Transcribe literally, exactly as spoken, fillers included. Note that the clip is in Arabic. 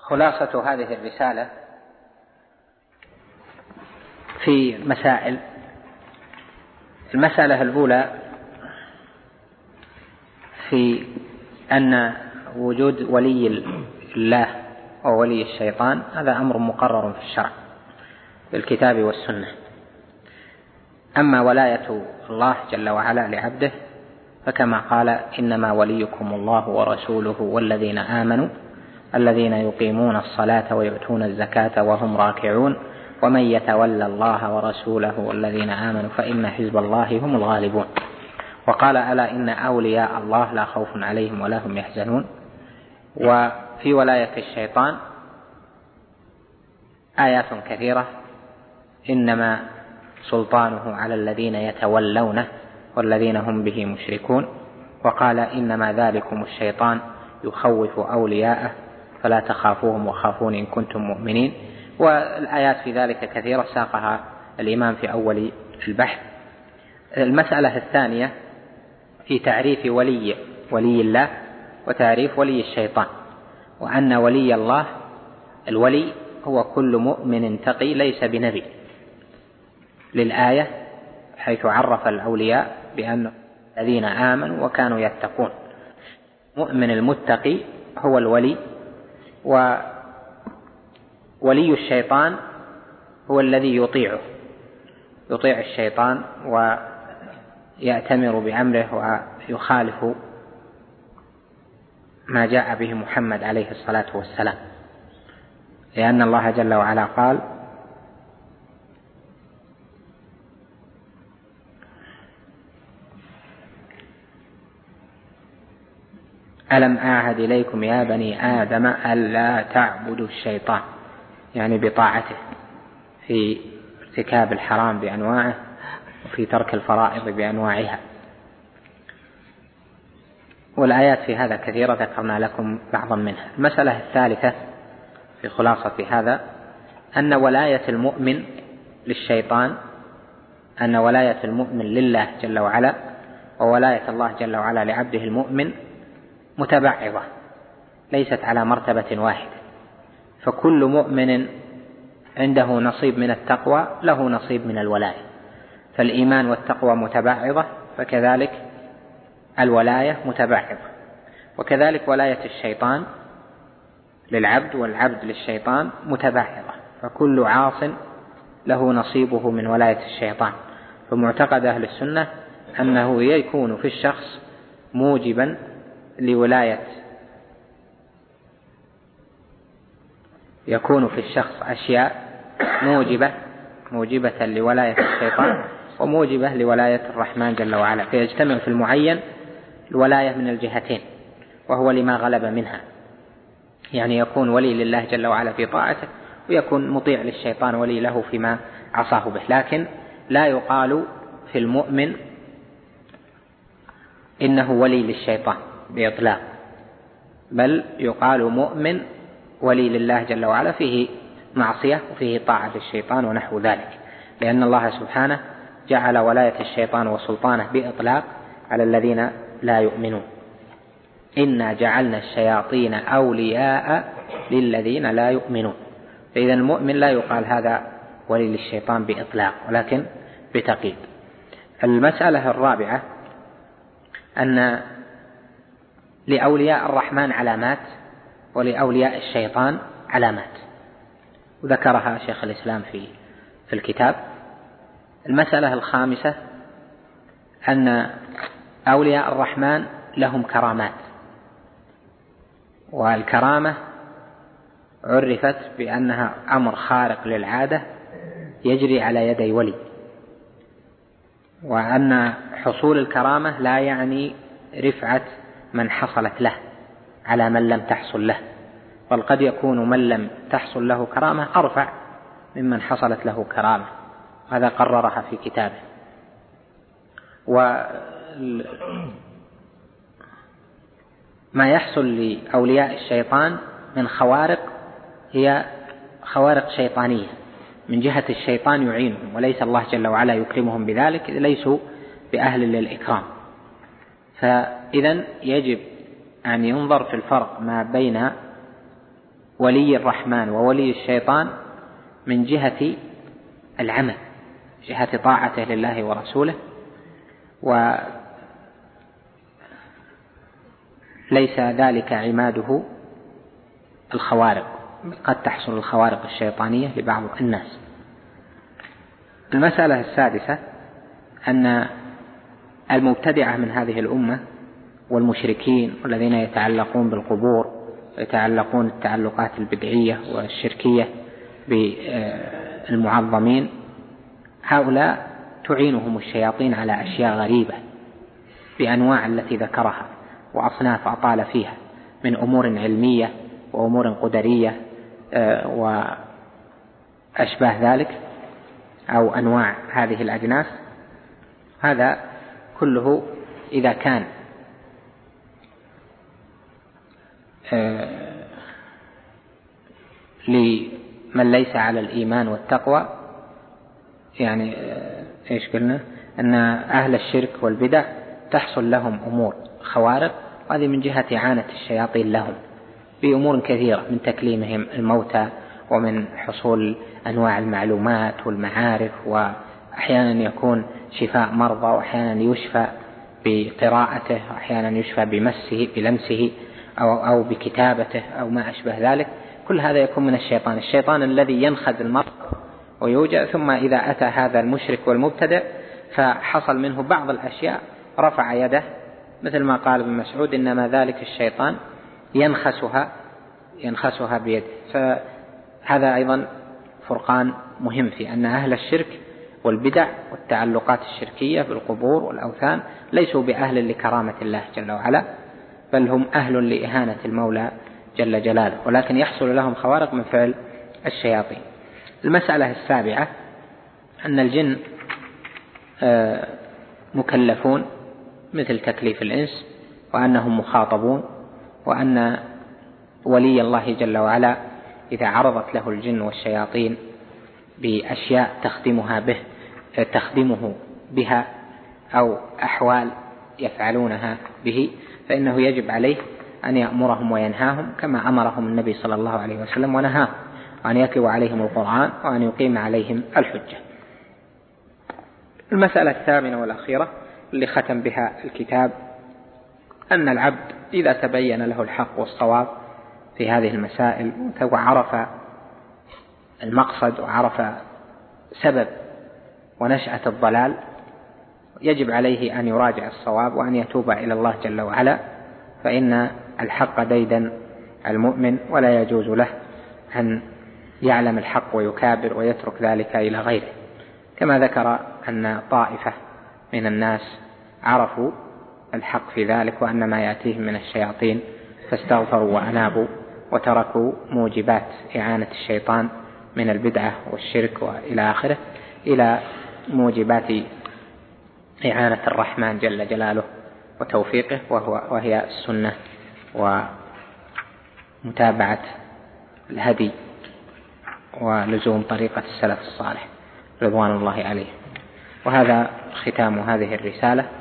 خلاصة هذه الرسالة في مسائل. المسألة الأولى في أن وجود ولي الله وولي الشيطان هذا أمر مقرر في الشرع بالكتاب والسنة. أما ولاية الله جل وعلا لعبده فكما قال: إنما وليكم الله ورسوله والذين آمنوا الذين يقيمون الصلاة ويؤتون الزكاة وهم راكعون ومن يتولى الله ورسوله والذين آمنوا فإن حزب الله هم الغالبون. وقال: ألا إن أولياء الله لا خوف عليهم ولا هم يحزنون. وفي ولاية الشيطان آيات كثيرة: إنما سلطانه على الذين يتولونه والذين هم به مشركون. وقال: إنما ذلكم الشيطان يخوف أولياءه فلا تخافوهم وخافون إن كنتم مؤمنين. والآيات في ذلك كثيرة ساقها الإمام في أول البحث. المسألة الثانية في تعريف ولي ولي الله وتعريف ولي الشيطان، وأن ولي الله الولي هو كل مؤمن تقي ليس بنبي، للآية حيث عرف الأولياء بأن الذين آمنوا وكانوا يتقون. مؤمن المتقي هو الولي. وولي الشيطان هو الذي يطيعه يطيع الشيطان ويأتمر بأمره ويخالف ما جاء به محمد عليه الصلاة والسلام، لأن الله جل وعلا قال: ألم أعهد إليكم يا بني آدم ألا تعبدوا الشيطان، يعني بطاعته في ارتكاب الحرام بأنواعه وفي ترك الفرائض بأنواعها. والآيات في هذا كثيرة ذكرنا لكم بعضا منها. المسألة الثالثة في خلاصة هذا أن ولاية المؤمن للشيطان أن ولاية المؤمن لله جل وعلا وولاية الله جل وعلا لعبده المؤمن متبعضة، ليست على مرتبة واحدة. فكل مؤمن عنده نصيب من التقوى له نصيب من الولاية، فالإيمان والتقوى متبعضة، فكذلك الولاية متبعضة. وكذلك ولاية الشيطان للعبد والعبد للشيطان متبعضة، فكل عاص له نصيبه من ولاية الشيطان. فمعتقد أهل السنة أنه يكون في الشخص موجبا لولاية يكون في الشخص أشياء موجبة موجبة لولاية الشيطان وموجبة لولاية الرحمن جل وعلا، فيجتمع في المعين الولاية من الجهتين، وهو لما غلب منها، يعني يكون ولي لله جل وعلا في طاعته ويكون مطيع للشيطان ولي له فيما عصاه به. لكن لا يقال في المؤمن إنه ولي للشيطان بإطلاق، بل يقال مؤمن ولي لله جل وعلا فيه معصية وفيه طاعة للشيطان ونحو ذلك، لأن الله سبحانه جعل ولاية الشيطان وسلطانه بإطلاق على الذين لا يؤمنون. إنا جعلنا الشياطين أولياء للذين لا يؤمنون. فإذا المؤمن لا يقال هذا ولي للشيطان بإطلاق، ولكن بتقييد. المسألة الرابعة أن لأولياء الرحمن علامات ولأولياء الشيطان علامات، وذكرها شيخ الإسلام في في الكتاب. المسألة الخامسة أن أولياء الرحمن لهم كرامات، والكرامة عرفت بأنها أمر خارق للعادة يجري على يدي ولي، وأن حصول الكرامة لا يعني رفعة من حصلت له على من لم تحصل له، بل قد يكون من لم تحصل له كرامة أرفع ممن حصلت له كرامة، هذا قررها في كتابه. وما يحصل لأولياء الشيطان من خوارق هي خوارق شيطانية من جهة الشيطان يعينهم، وليس الله جل وعلا يكرمهم بذلك، ليسوا بأهل للإكرام. فإذن يجب أن ينظر في الفرق ما بين ولي الرحمن وولي الشيطان من جهة العمل، جهة طاعته لله ورسوله، وليس ذلك عماده الخوارق، قد تحصل الخوارق الشيطانية لبعض الناس. المسألة السادسة أن المبتدعة من هذه الأمة والمشركين والذين يتعلقون بالقبور ويتعلقون التعلقات البدعية والشركية بالمعظمين، هؤلاء تعينهم الشياطين على أشياء غريبة بأنواع التي ذكرها وأصناف أطال فيها من أمور علمية وأمور قدرية وأشباه ذلك، أو أنواع هذه الأجناس. هذا كله إذا كان لمن ليس على الإيمان والتقوى، يعني إيش قلنا؟ أن أهل الشرك والبدع تحصل لهم أمور خوارق، وهذه من جهة إعانة الشياطين لهم بأمور كثيرة، من تكليمهم الموتى، ومن حصول أنواع المعلومات والمعارف، وأحيانا يكون شفاء مرضى، وأحيانا يشفى بقراءته، وأحيانا يشفى بمسه بلمسه أو, أو بكتابته أو ما أشبه ذلك. كل هذا يكون من الشيطان، الشيطان الذي ينخذ المرض ويوجع، ثم إذا أتى هذا المشرك والمبتدع فحصل منه بعض الأشياء رفع يده، مثل ما قال ابن مسعود: إنما ذلك الشيطان ينخسها ينخسها بيده. فهذا أيضا فرقان مهم في أن أهل الشرك والبدع والتعلقات الشركية بالقبور والأوثان ليسوا بأهل لكرامة الله جل وعلا، بل هم أهل لإهانة المولى جل جلاله، ولكن يحصل لهم خوارق من فعل الشياطين. المسألة السابعة أن الجن مكلفون مثل تكليف الإنس، وأنهم مخاطبون، وأن ولي الله جل وعلا إذا عرضت له الجن والشياطين بأشياء تخدمها به تخدمه بها أو أحوال يفعلونها به، فإنه يجب عليه أن يأمرهم وينهاهم كما أمرهم النبي صلى الله عليه وسلم ونهاهم، وأن يتلو عليهم القرآن، وأن يقيم عليهم الحجة. المسألة الثامنة والأخيرة اللي ختم بها الكتاب أن العبد إذا تبين له الحق والصواب في هذه المسائل وعرف المقصد وعرف سبب ونشأة الضلال، يجب عليه أن يراجع الصواب وأن يتوب إلى الله جل وعلا، فإن الحق ديدن المؤمن، ولا يجوز له أن يعلم الحق ويكابر ويترك ذلك إلى غيره. كما ذكر أن طائفة من الناس عرفوا الحق في ذلك وأن ما يأتيهم من الشياطين فاستغفروا وأنابوا وتركوا موجبات إعانة الشيطان من البدعة والشرك وإلى آخره، إلى موجبات إعانة الرحمن جل جلاله وتوفيقه، وهو وهي السنة ومتابعة الهدي ولزوم طريقة السلف الصالح رضوان الله عليه. وهذا ختام هذه الرسالة.